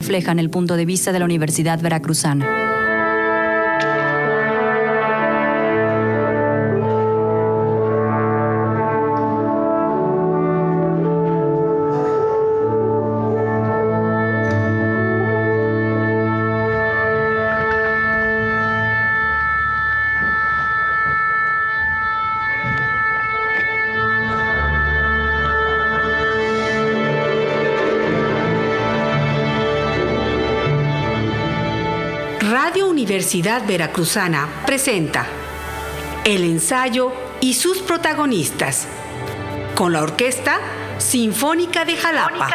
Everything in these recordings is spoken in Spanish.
reflejan el punto de vista de la Universidad Veracruzana. Radio Universidad Veracruzana presenta El ensayo y sus protagonistas, con la Orquesta Sinfónica de Jalapa.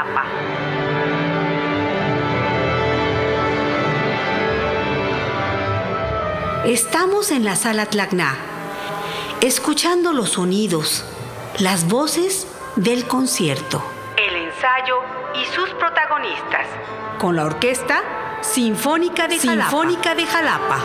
Estamos en la Sala Tlacna, escuchando los sonidos, las voces del concierto. El ensayo y sus protagonistas, con la Orquesta Sinfónica de Jalapa.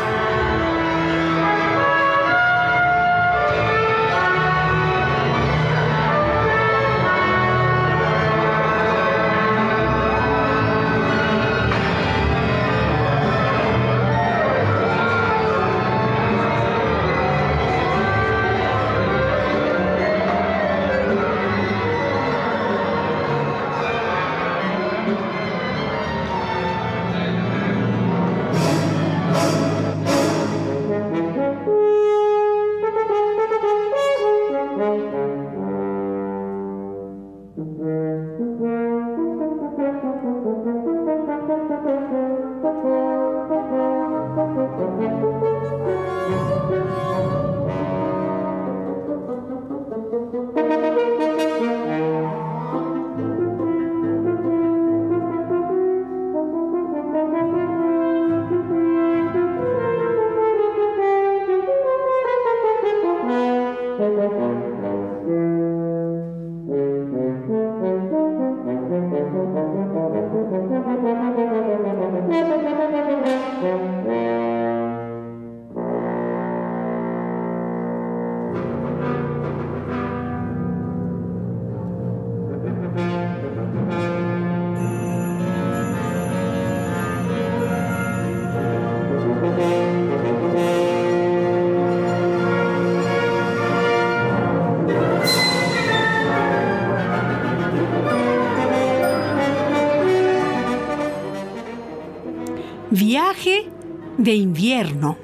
Viaje de invierno.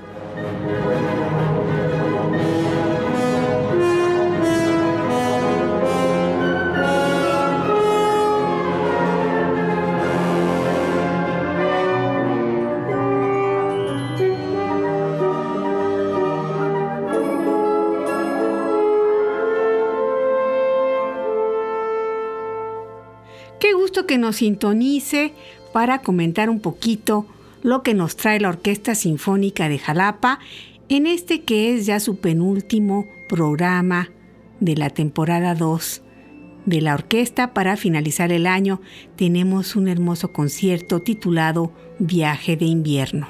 Qué gusto que nos sintonice para comentar un poquito lo que nos trae la Orquesta Sinfónica de Jalapa en este que es ya su penúltimo programa de la temporada 2 de la orquesta. Para finalizar el año tenemos un hermoso concierto titulado Viaje de invierno.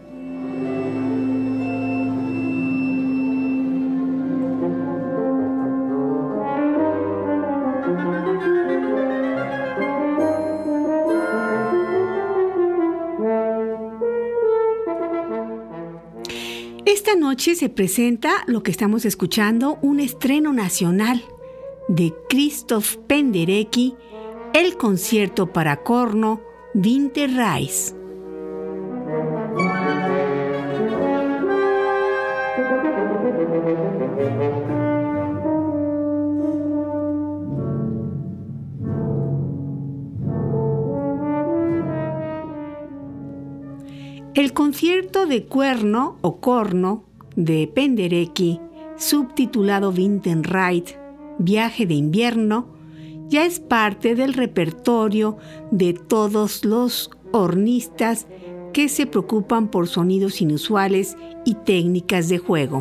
Esta noche se presenta lo que estamos escuchando, un estreno nacional de Krzysztof Penderecki, el concierto para corno Winterreise. El concierto de cuerno o corno de Penderecki, subtitulado Winterreise, Viaje de invierno, ya es parte del repertorio de todos los hornistas que se preocupan por sonidos inusuales y técnicas de juego.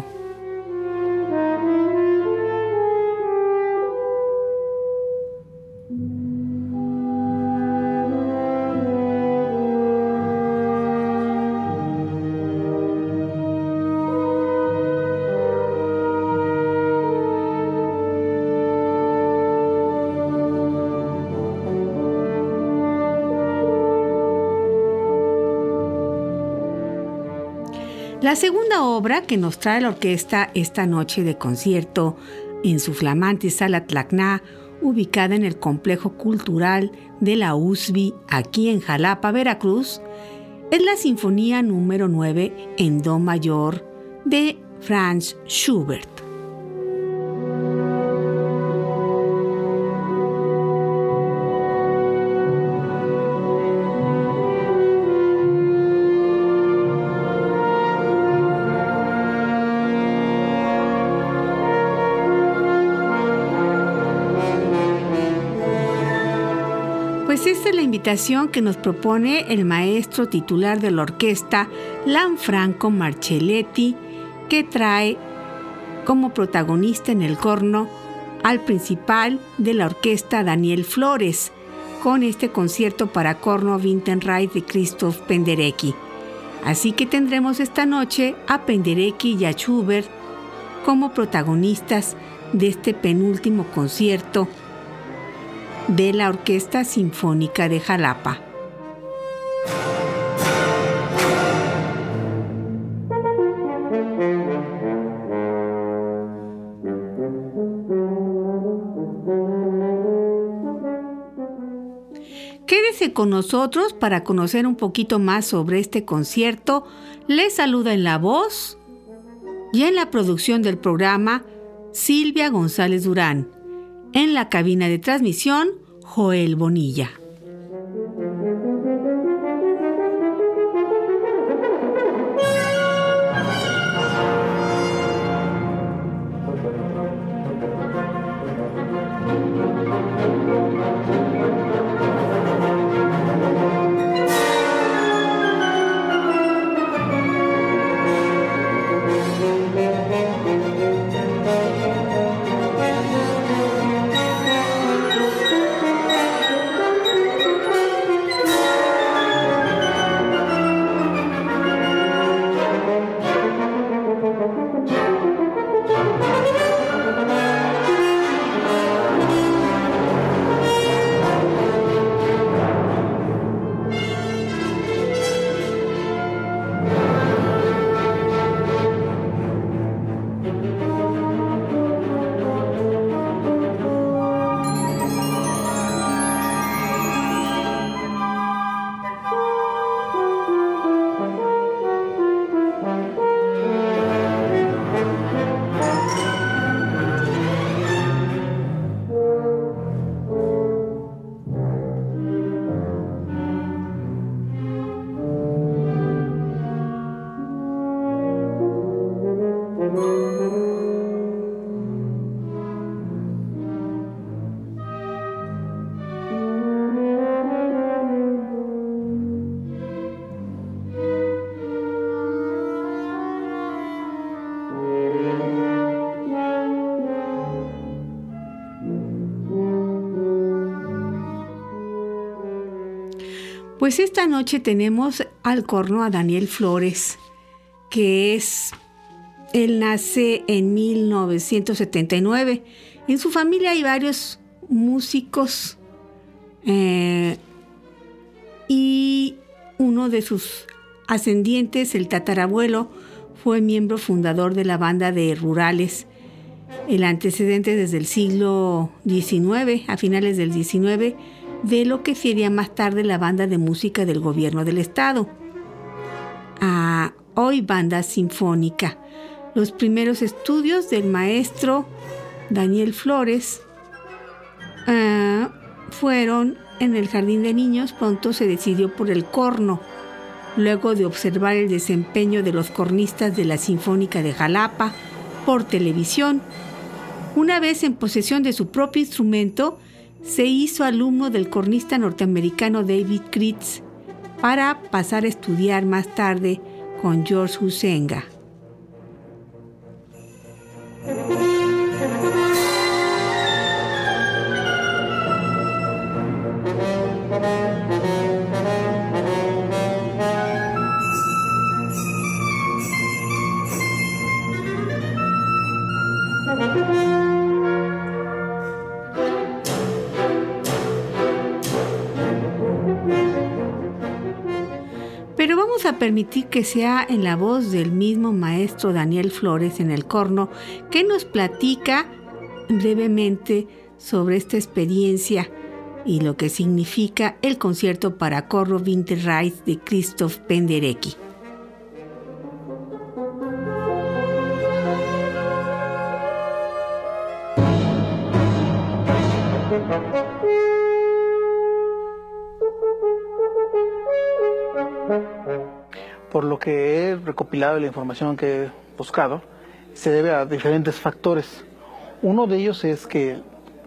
La segunda obra que nos trae la orquesta esta noche de concierto en su flamante Sala Tlacná, ubicada en el Complejo Cultural de la USB, aquí en Jalapa, Veracruz, es la Sinfonía número 9 en Do mayor de Franz Schubert. Pues esta es la invitación que nos propone el maestro titular de la orquesta, Lanfranco Marcelletti, que trae como protagonista en el corno al principal de la orquesta, Daniel Flores, con este concierto para corno Winterreich de Christoph Penderecki. Así que tendremos esta noche a Penderecki y a Schubert como protagonistas de este penúltimo concierto de la Orquesta Sinfónica de Jalapa. Quédese con nosotros para conocer un poquito más sobre este concierto. Les saluda en la voz y en la producción del programa Silvia González Durán. En la cabina de transmisión, Joel Bonilla. Pues esta noche tenemos al corno a Daniel Flores, él nace en 1979. En su familia hay varios músicos y uno de sus ascendientes, el tatarabuelo, fue miembro fundador de la banda de Rurales. El antecedente desde el siglo XIX, a finales del XIX, de lo que sería más tarde la banda de música del gobierno del estado. Hoy banda sinfónica. Los primeros estudios del maestro Daniel Flores fueron en el jardín de niños. Pronto se decidió por el corno, luego de observar el desempeño de los cornistas de la Sinfónica de Jalapa por televisión. Una vez en posesión de su propio instrumento, se hizo alumno del cornista norteamericano David Kritz para pasar a estudiar más tarde con George Huizenga. Pero vamos a permitir que sea en la voz del mismo maestro Daniel Flores en el corno, que nos platica brevemente sobre esta experiencia y lo que significa el concierto para corno Winterreise de Krzysztof Penderecki. Por lo que he recopilado y la información que he buscado, se debe a diferentes factores. Uno de ellos es que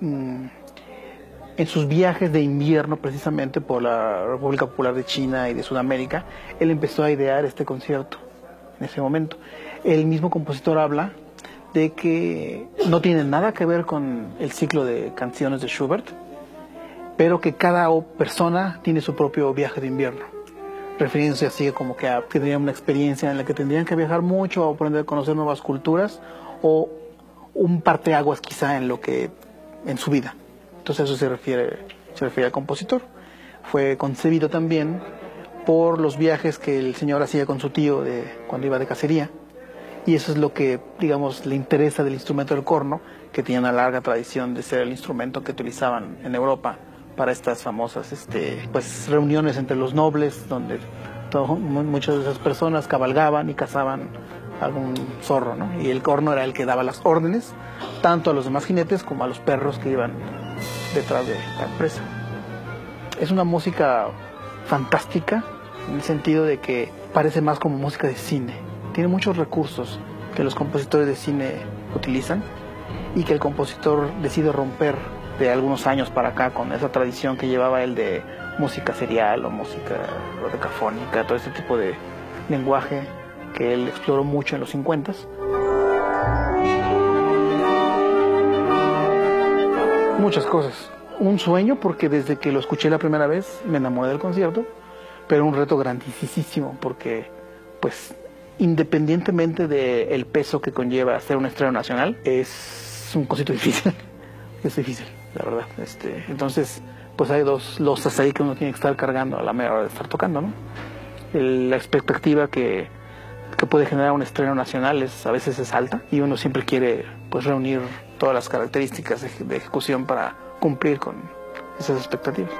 en sus viajes de invierno, precisamente por la República Popular de China y de Sudamérica, él empezó a idear este concierto en ese momento. El mismo compositor habla de que no tiene nada que ver con el ciclo de canciones de Schubert, pero que cada persona tiene su propio viaje de invierno, refiriéndose así como que tendrían una experiencia en la que tendrían que viajar mucho o aprender a conocer nuevas culturas, o un parteaguas quizá en su vida. Entonces eso se refiere al compositor. Fue concebido también por los viajes que el señor hacía con su tío cuando iba de cacería, y eso es lo que, digamos, le interesa del instrumento del corno, que tiene una larga tradición de ser el instrumento que utilizaban en Europa para estas famosas reuniones entre los nobles, donde muchas de esas personas cabalgaban y cazaban algún zorro, ¿no? Y el corno era el que daba las órdenes, tanto a los demás jinetes como a los perros que iban detrás de la presa. Es una música fantástica, en el sentido de que parece más como música de cine. Tiene muchos recursos que los compositores de cine utilizan y que el compositor decide romper de algunos años para acá con esa tradición que llevaba él de música serial o música dodecafónica, todo ese tipo de lenguaje que él exploró mucho en los 50s. Muchas cosas. Un sueño, porque desde que lo escuché la primera vez me enamoré del concierto, pero un reto grandísimo porque, pues, independientemente del peso que conlleva hacer un estreno nacional, es un concierto difícil. Es difícil, la verdad. Entonces, pues hay dos losas ahí que uno tiene que estar cargando a la mera hora de estar tocando, ¿no? La expectativa que puede generar un estreno nacional a veces es alta, y uno siempre quiere, pues, reunir todas las características de ejecución para cumplir con esas expectativas.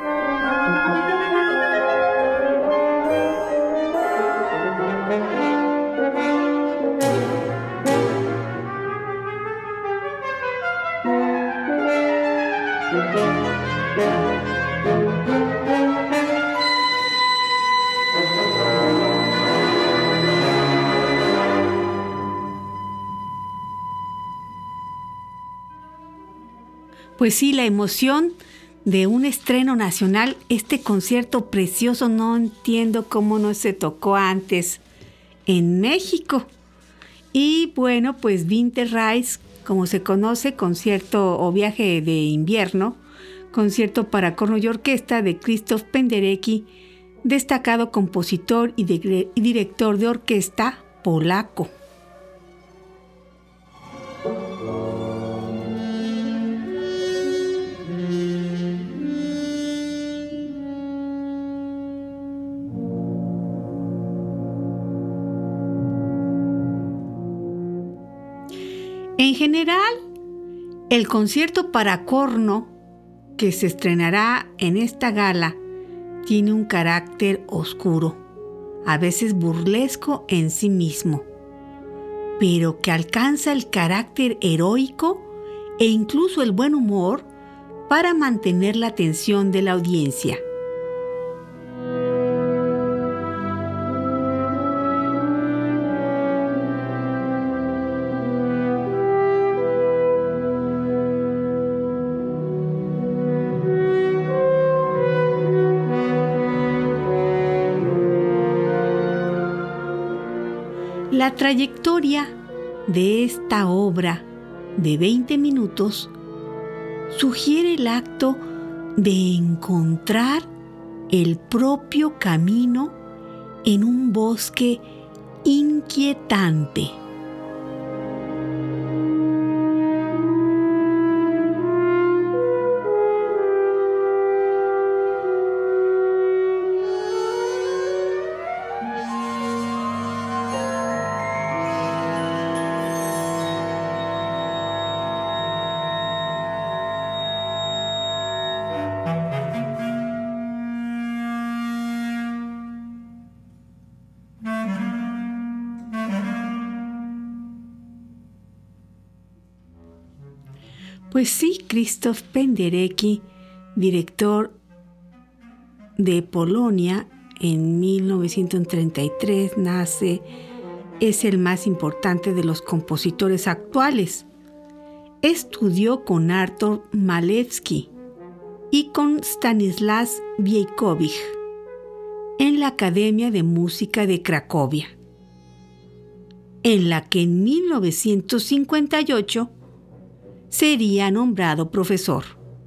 Pues sí, la emoción de un estreno nacional, este concierto precioso, no entiendo cómo no se tocó antes en México. Y bueno, pues Winterreise, como se conoce, concierto o viaje de invierno, concierto para corno y orquesta de Krzysztof Penderecki, destacado compositor y director de orquesta polaco. En general, el concierto para corno que se estrenará en esta gala tiene un carácter oscuro, a veces burlesco en sí mismo, pero que alcanza el carácter heroico e incluso el buen humor para mantener la atención de la audiencia. La trayectoria de esta obra de 20 minutos sugiere el acto de encontrar el propio camino en un bosque inquietante. Pues sí, Krzysztof Penderecki, director de Polonia, en 1933 nace, es el más importante de los compositores actuales. Estudió con Artur Malewski y con Stanisław Wiejkowicz en la Academia de Música de Cracovia, en la que en 1958 sería nombrado profesor.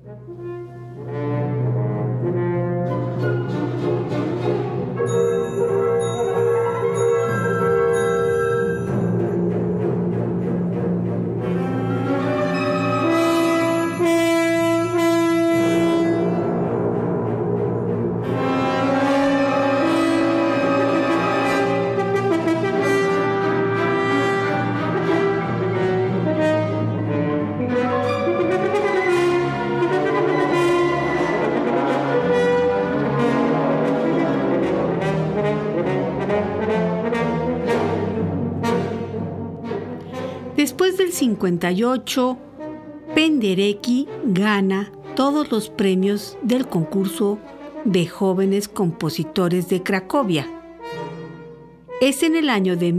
Después del 58, Penderecki gana todos los premios del concurso de jóvenes compositores de Cracovia. Es en el año de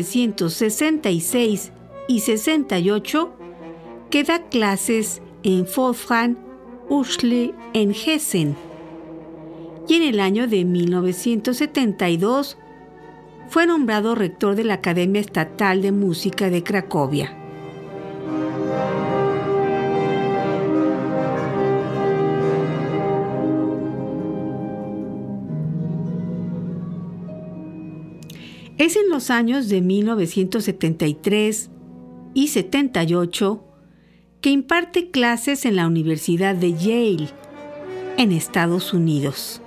1966 y 68 que da clases en Wolfgang Uschle en Hessen. Y en el año de 1972 fue nombrado rector de la Academia Estatal de Música de Cracovia. Es en los años de 1973 y 78 que imparte clases en la Universidad de Yale, en Estados Unidos.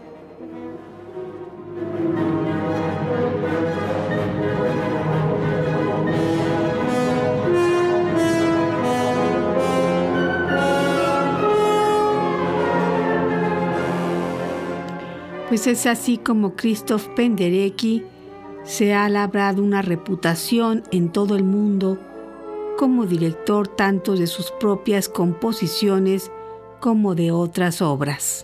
Pues es así como Krzysztof Penderecki se ha labrado una reputación en todo el mundo como director tanto de sus propias composiciones como de otras obras.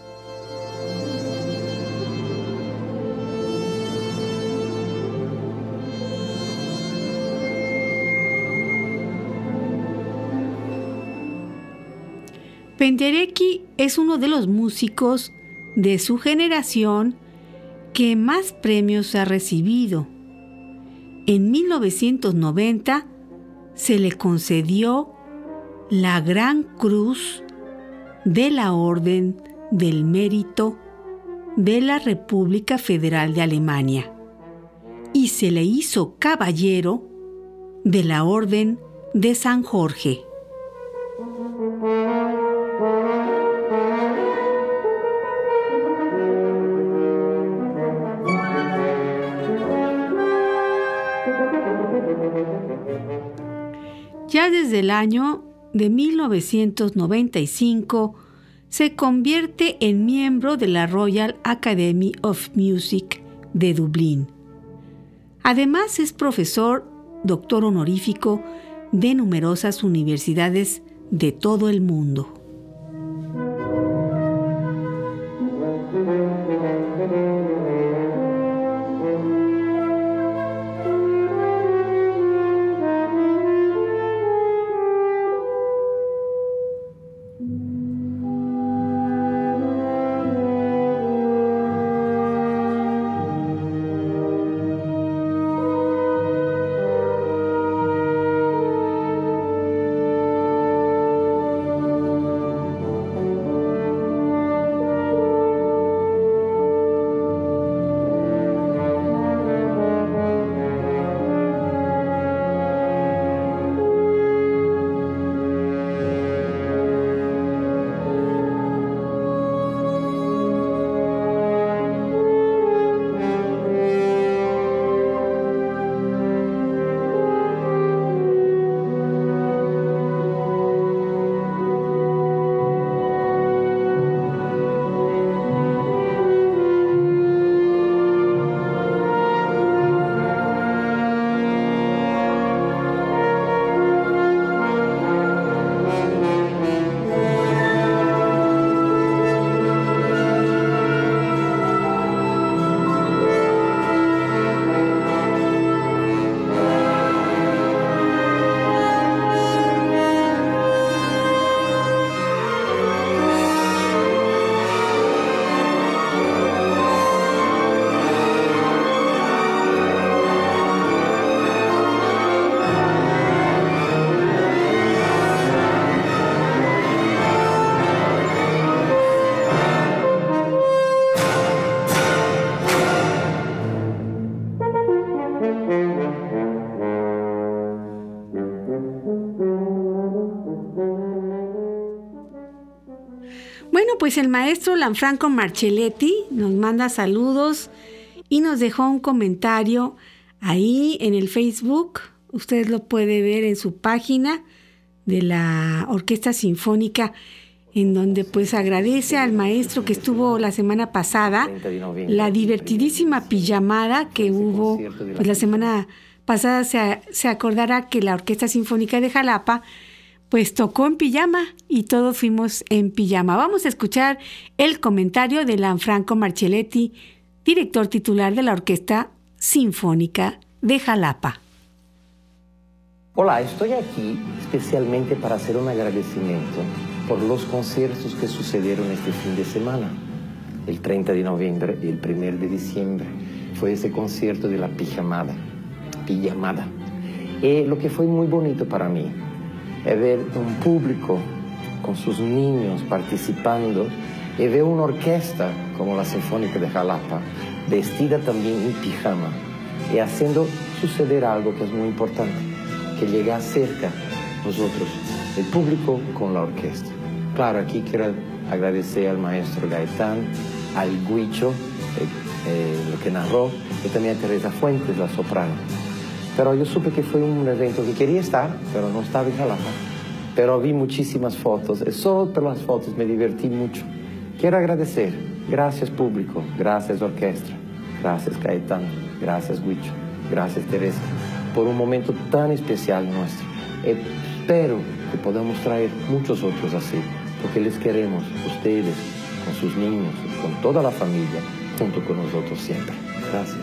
Penderecki es uno de los músicos de su generación que más premios ha recibido. En 1990 se le concedió la Gran Cruz de la Orden del Mérito de la República Federal de Alemania y se le hizo caballero de la Orden de San Jorge. Ya desde el año de 1995 se convierte en miembro de la Royal Academy of Music de Dublín. Además es profesor, doctor honorífico de numerosas universidades de todo el mundo. pues el maestro Lanfranco Marcelletti nos manda saludos y nos dejó un comentario ahí en el Facebook. Usted lo puede ver en su página de la Orquesta Sinfónica, en donde pues agradece al maestro que estuvo la semana pasada, la divertidísima pijamada que hubo, pues la semana pasada se acordará que la Orquesta Sinfónica de Jalapa pues tocó en pijama y todos fuimos en pijama. Vamos a escuchar el comentario de Lanfranco Marcelletti, director titular de la Orquesta Sinfónica de Jalapa. Hola, estoy aquí especialmente para hacer un agradecimiento por los conciertos que sucedieron este fin de semana. El 30 de noviembre y el 1 de diciembre fue ese concierto de la pijamada. Y lo que fue muy bonito para mí es ver un público con sus niños participando y ver una orquesta como la Sinfónica de Jalapa vestida también en pijama y haciendo suceder algo que es muy importante, que llega cerca nosotros, el público con la orquesta. Claro, aquí quiero agradecer al maestro Gaetán, al Guicho, lo que narró, y también a Teresa Fuentes, la soprano. Pero yo supe que fue un evento que quería estar, pero no estaba en Jalapa. Pero vi muchísimas fotos, y solo por las fotos me divertí mucho. Quiero agradecer, gracias público, gracias orquesta, gracias Gaetán, gracias Guicho, gracias Teresa, por un momento tan especial nuestro. Espero que podamos traer muchos otros así, porque les queremos, ustedes, con sus niños, con toda la familia, junto con nosotros siempre. Gracias.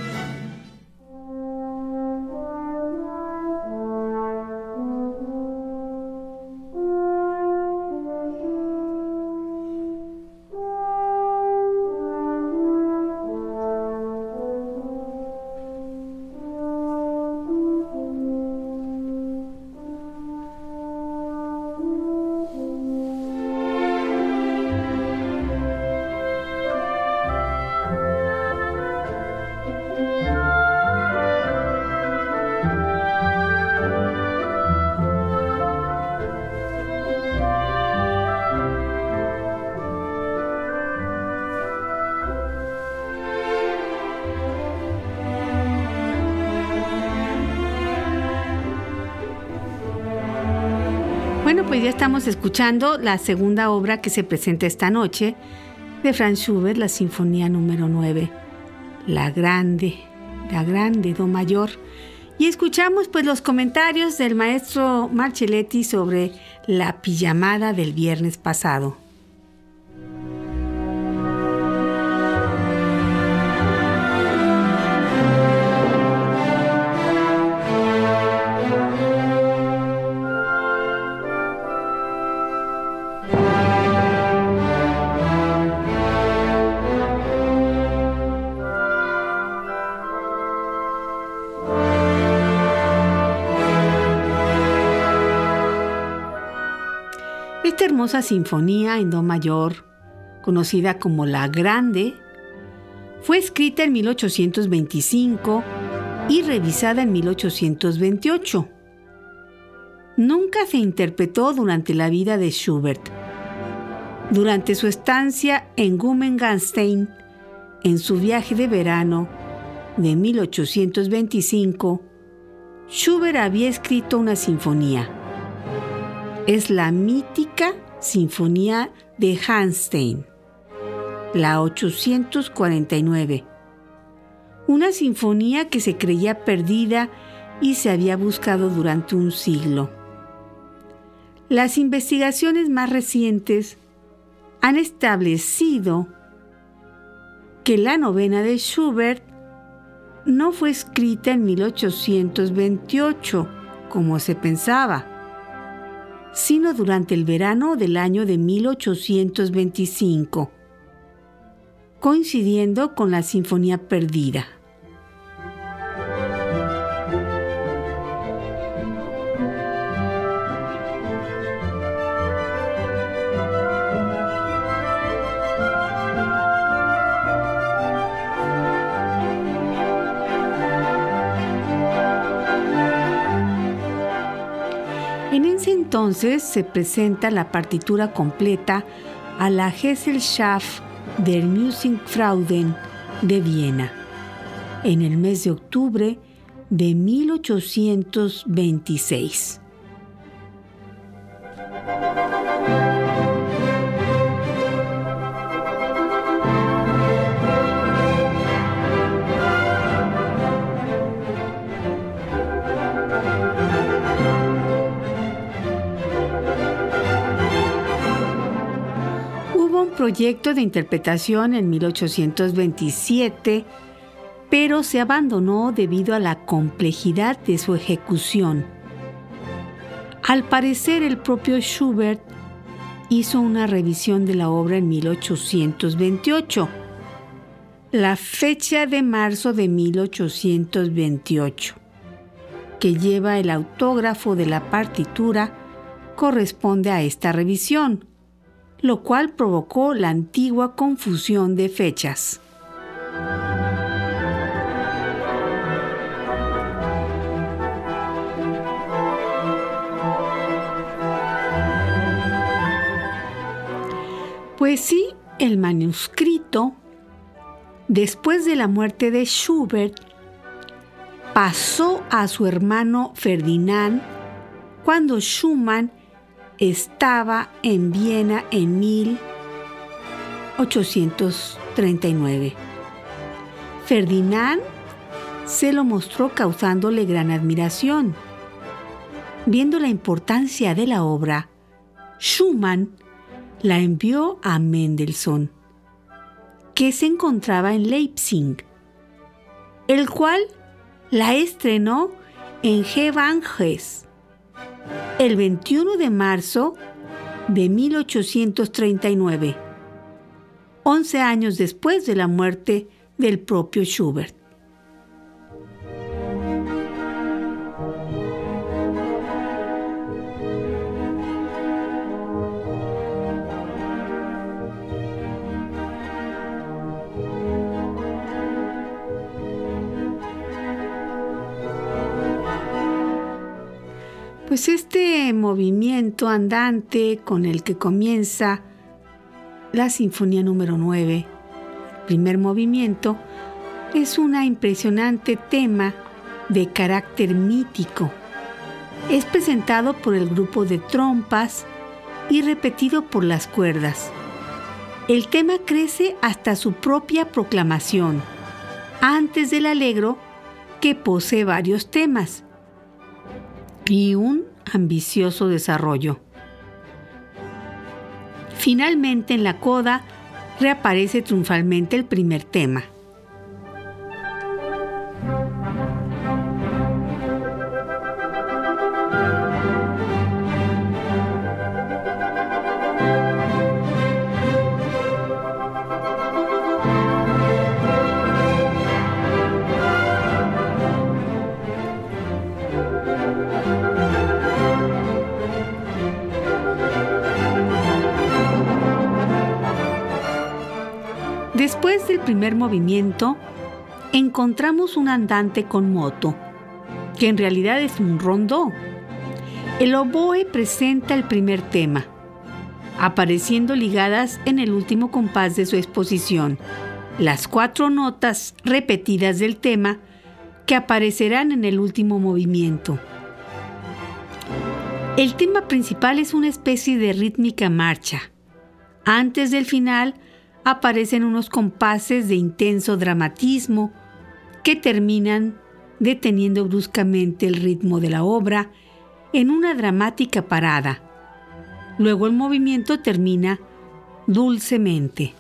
Bueno, pues ya estamos escuchando la segunda obra que se presenta esta noche de Franz Schubert, la Sinfonía número 9, la grande Do mayor. Y escuchamos pues los comentarios del maestro Marcelletti sobre la pijamada del viernes pasado. Esta hermosa sinfonía en do mayor, conocida como la Grande, fue escrita en 1825 y revisada en 1828. Nunca se interpretó durante la vida de Schubert. Durante su estancia en Gummenstein, en su viaje de verano de 1825, Schubert había escrito una sinfonía. Es la mítica Sinfonía de Hammerstein, la 849. Una sinfonía que se creía perdida y se había buscado durante un siglo. Las investigaciones más recientes han establecido que la novena de Schubert no fue escrita en 1828, como se pensaba, sino durante el verano del año de 1825, coincidiendo con la Sinfonía Perdida. En ese entonces se presenta la partitura completa a la Gesellschaft der Musikfreuden de Viena en el mes de octubre de 1826. Hubo un proyecto de interpretación en 1827, pero se abandonó debido a la complejidad de su ejecución. Al parecer, el propio Schubert hizo una revisión de la obra en 1828, la fecha de marzo de 1828, que lleva el autógrafo de la partitura, corresponde a esta revisión, lo cual provocó la antigua confusión de fechas. Pues sí, el manuscrito, después de la muerte de Schubert, pasó a su hermano Ferdinand cuando Schumann estaba en Viena en 1839. Ferdinand se lo mostró causándole gran admiración. Viendo la importancia de la obra, Schumann la envió a Mendelssohn, que se encontraba en Leipzig, el cual la estrenó en Gewandhaus el 21 de marzo de 1839, 11 años después de la muerte del propio Schubert. Pues este movimiento andante con el que comienza la Sinfonía número 9, el primer movimiento, es un impresionante tema de carácter mítico. Es presentado por el grupo de trompas y repetido por las cuerdas. El tema crece hasta su propia proclamación, antes del allegro, que posee varios temas y un ambicioso desarrollo. Finalmente, en la coda, reaparece triunfalmente el primer tema. Después del primer movimiento, encontramos un andante con moto, que en realidad es un rondó. El oboe presenta el primer tema, apareciendo ligadas en el último compás de su exposición, las 4 notas repetidas del tema que aparecerán en el último movimiento. El tema principal es una especie de rítmica marcha. Antes del final, aparecen unos compases de intenso dramatismo que terminan deteniendo bruscamente el ritmo de la obra en una dramática parada. Luego el movimiento termina dulcemente.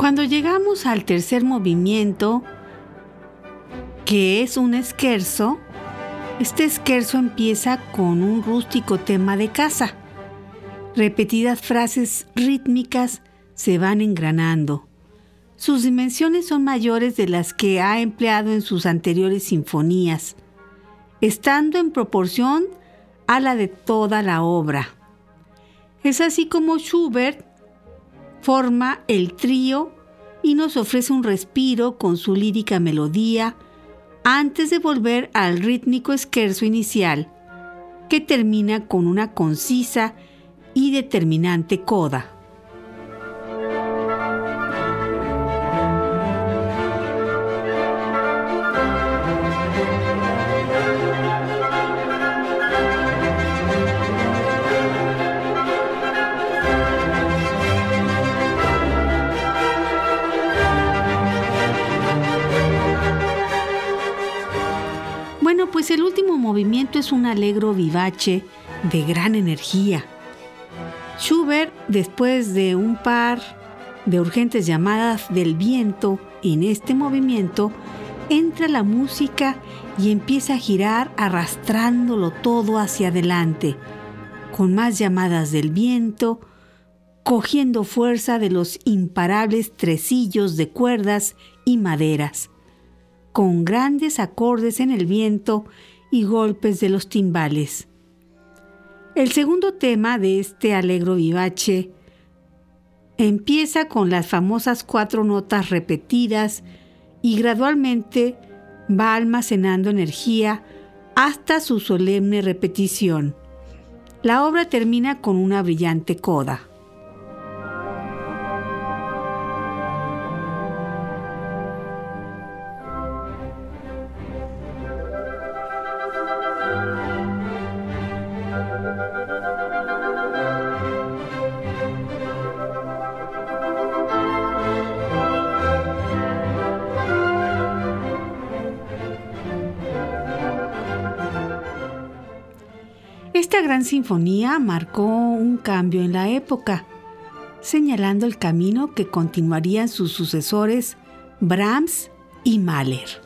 Cuando llegamos al tercer movimiento, que es un scherzo, este scherzo empieza con un rústico tema de casa. Repetidas frases rítmicas se van engranando. Sus dimensiones son mayores de las que ha empleado en sus anteriores sinfonías, estando en proporción a la de toda la obra. Es así como Schubert forma el trío y nos ofrece un respiro con su lírica melodía antes de volver al rítmico scherzo inicial, que termina con una concisa y determinante coda. Bueno, pues el último movimiento es un allegro vivace de gran energía. Schubert, después de un par de urgentes llamadas del viento en este movimiento, entra la música y empieza a girar arrastrándolo todo hacia adelante, con más llamadas del viento, cogiendo fuerza de los imparables tresillos de cuerdas y maderas, con grandes acordes en el viento y golpes de los timbales. El segundo tema de este allegro vivace empieza con las famosas 4 notas repetidas y gradualmente va almacenando energía hasta su solemne repetición. La obra termina con una brillante coda. Esta gran sinfonía marcó un cambio en la época, señalando el camino que continuarían sus sucesores Brahms y Mahler.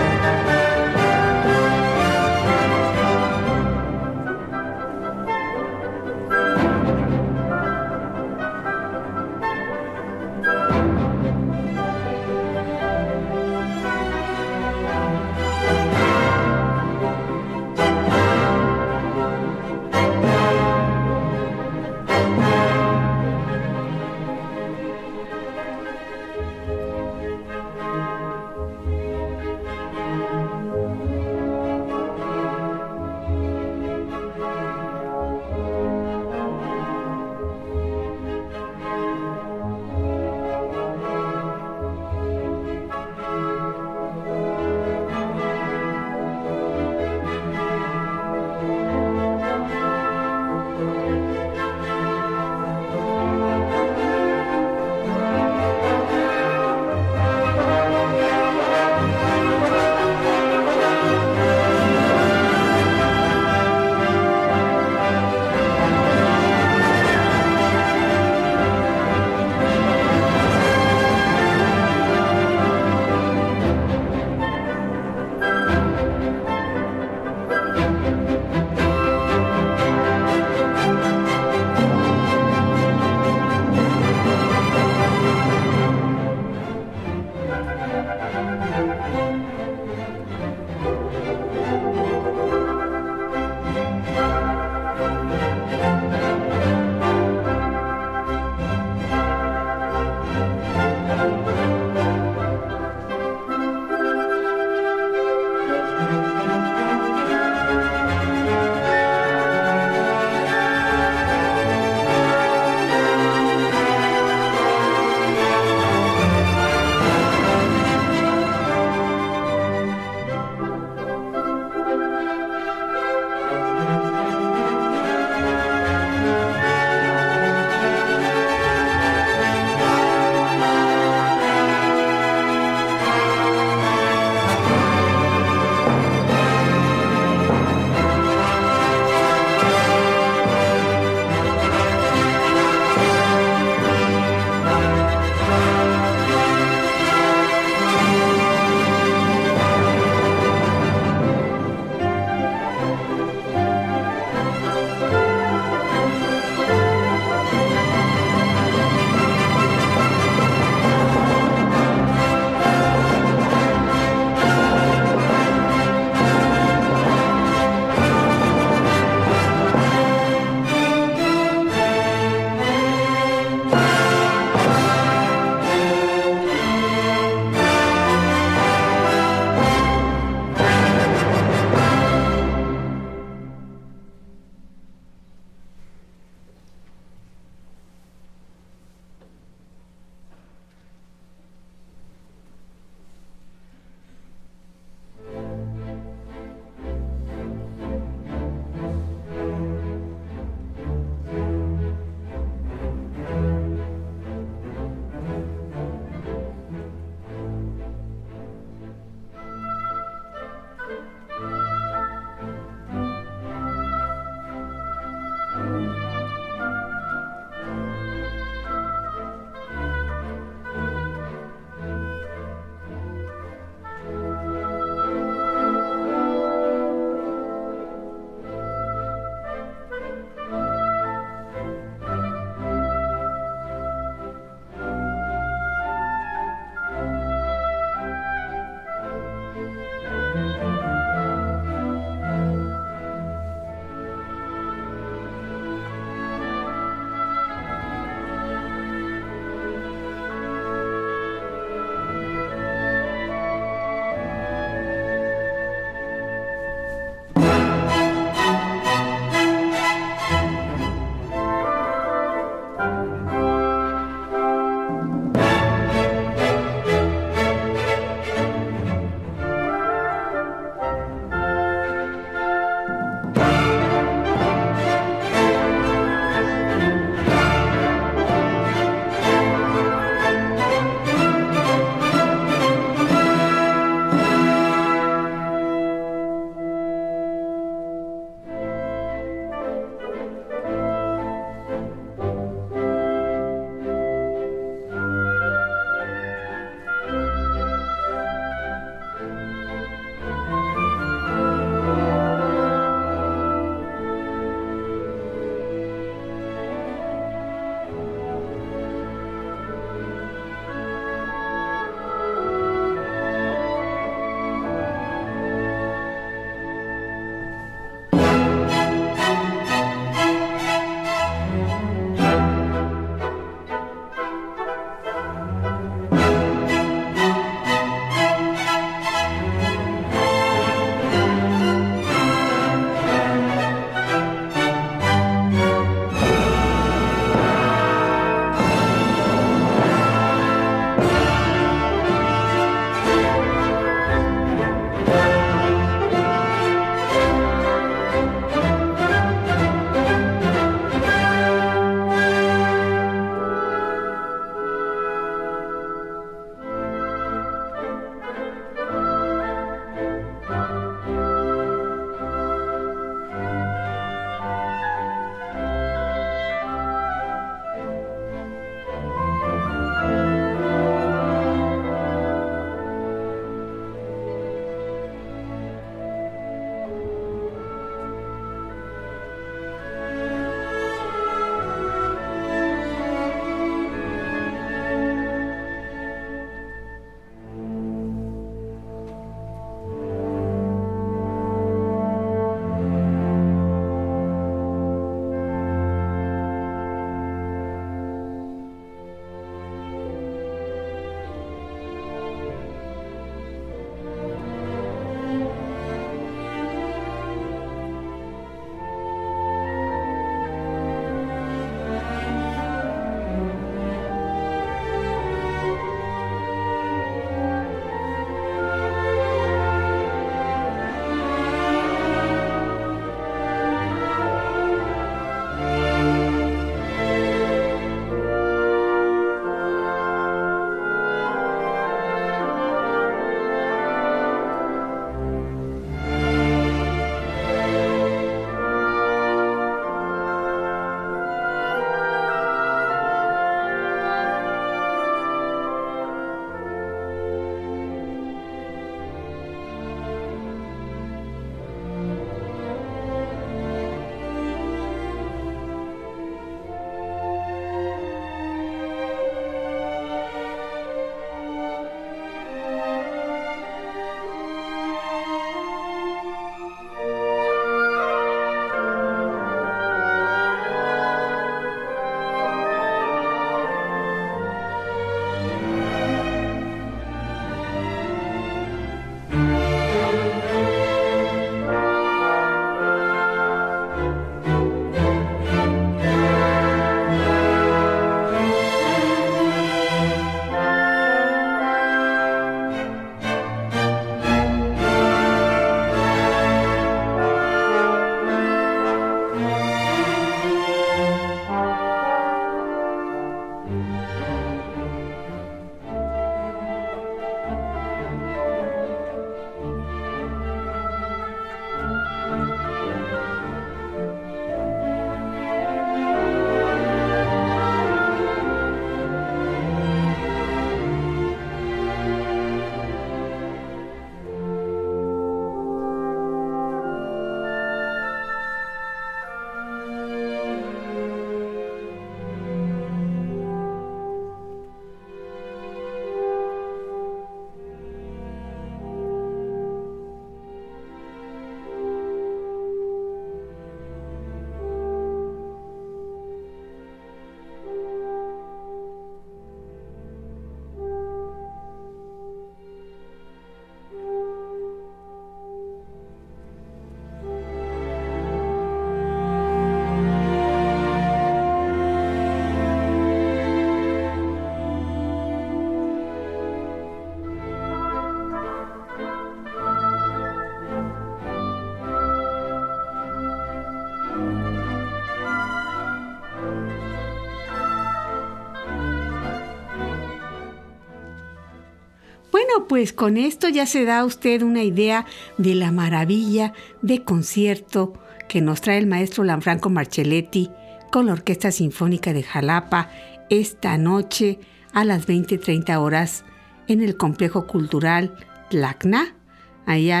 pues con esto ya se da usted una idea de la maravilla de concierto que nos trae el maestro Lanfranco Marcelletti con la Orquesta Sinfónica de Jalapa esta noche a las 20:30 horas en el Complejo Cultural Tlacna. Allá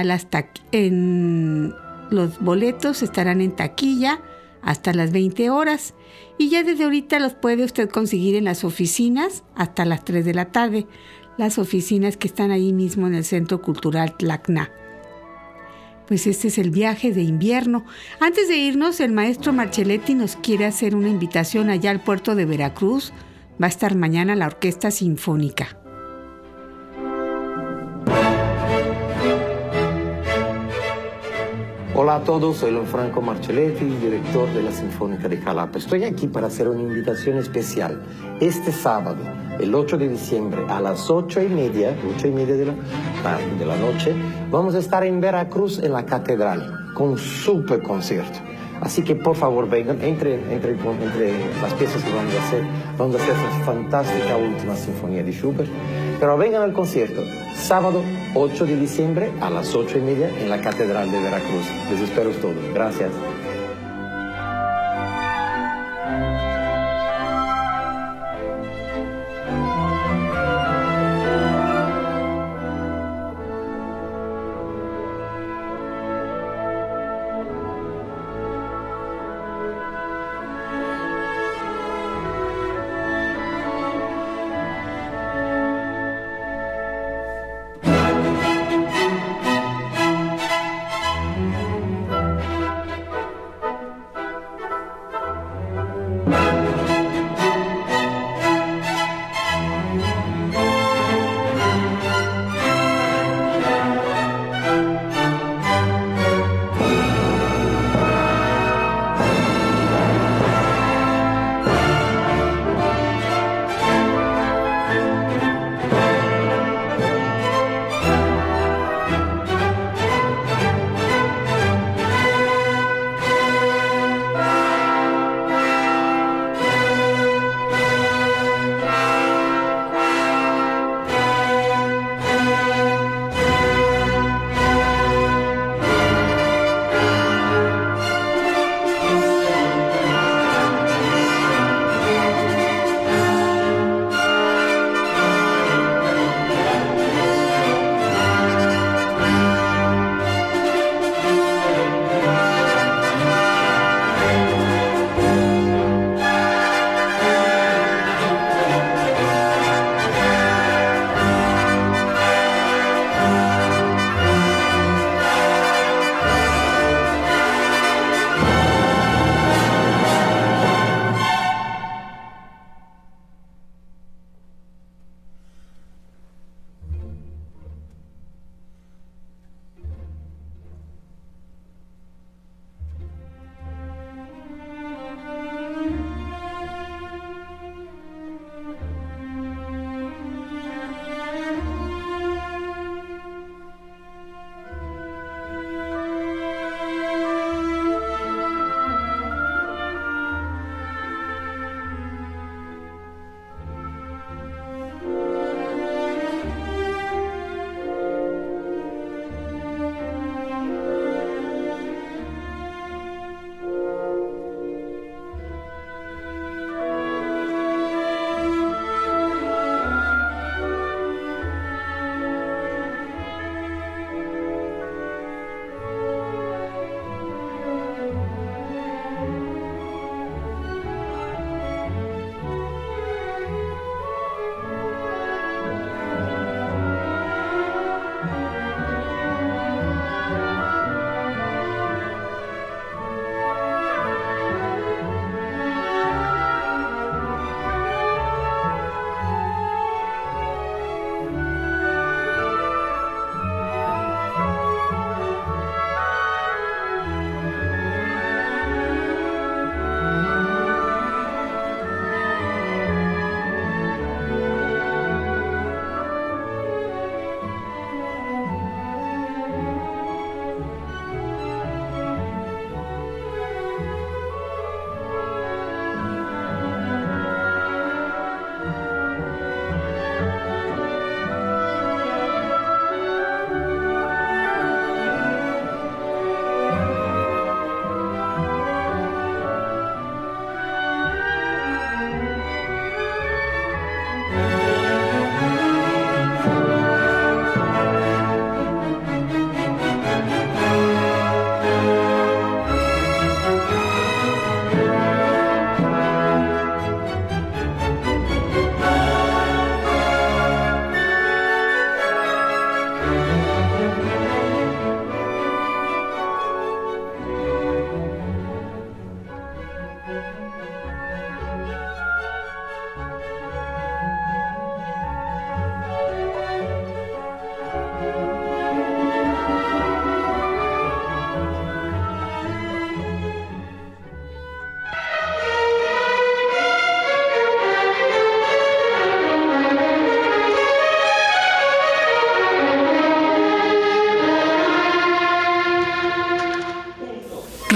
los boletos estarán en taquilla hasta las 20 horas y ya desde ahorita los puede usted conseguir en las oficinas hasta las 3 de la tarde, las oficinas que están ahí mismo en el Centro Cultural Tlacna. Pues este es el viaje de invierno. Antes de irnos, el maestro Marcelletti nos quiere hacer una invitación allá al puerto de Veracruz. Va a estar mañana la Orquesta Sinfónica. Hola a todos, soy Lanfranco Marcelletti, director de la Sinfónica de Jalapa. Estoy aquí para hacer una invitación especial. Este sábado, el 8 de diciembre, a las 8:30 de la noche, vamos a estar en Veracruz, en la Catedral, con un super concierto. Así que por favor vengan, entre las piezas que vamos a hacer esa fantástica última sinfonía de Schubert. Pero vengan al concierto, sábado 8 de diciembre a las 8:30 en la Catedral de Veracruz. Les espero todos. Gracias.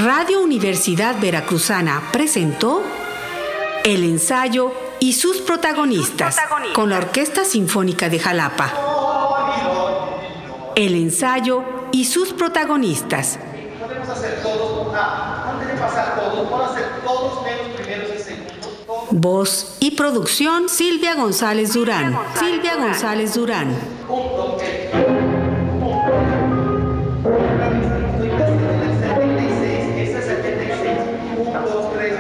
Radio Universidad Veracruzana presentó El ensayo y sus protagonistas, con la Orquesta Sinfónica de Jalapa. El ensayo y sus protagonistas. Podemos hacer todos, antes de pasar todos, vamos a hacer todos menos primeros y segundos. Voz y producción Silvia González Durán. Silvia González Durán. Punto. Ese es 76. 1, 2, 3.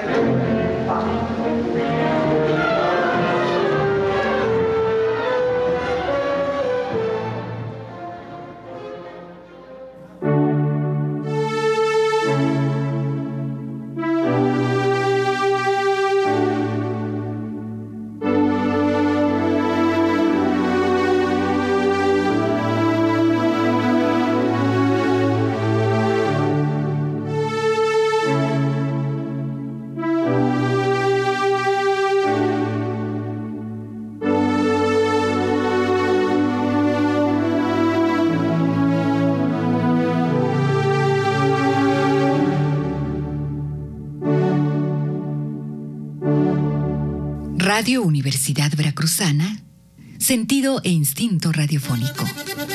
Radio Universidad Veracruzana, sentido e instinto radiofónico.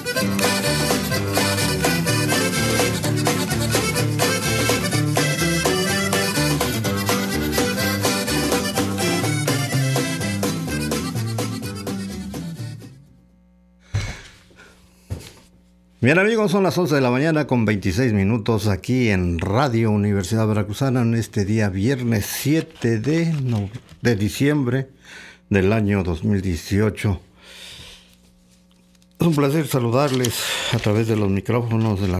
Bien amigos, son las 11 de la mañana con 26 minutos aquí en Radio Universidad Veracruzana en este día viernes 7 de diciembre del año 2018. Es un placer saludarles a través de los micrófonos de la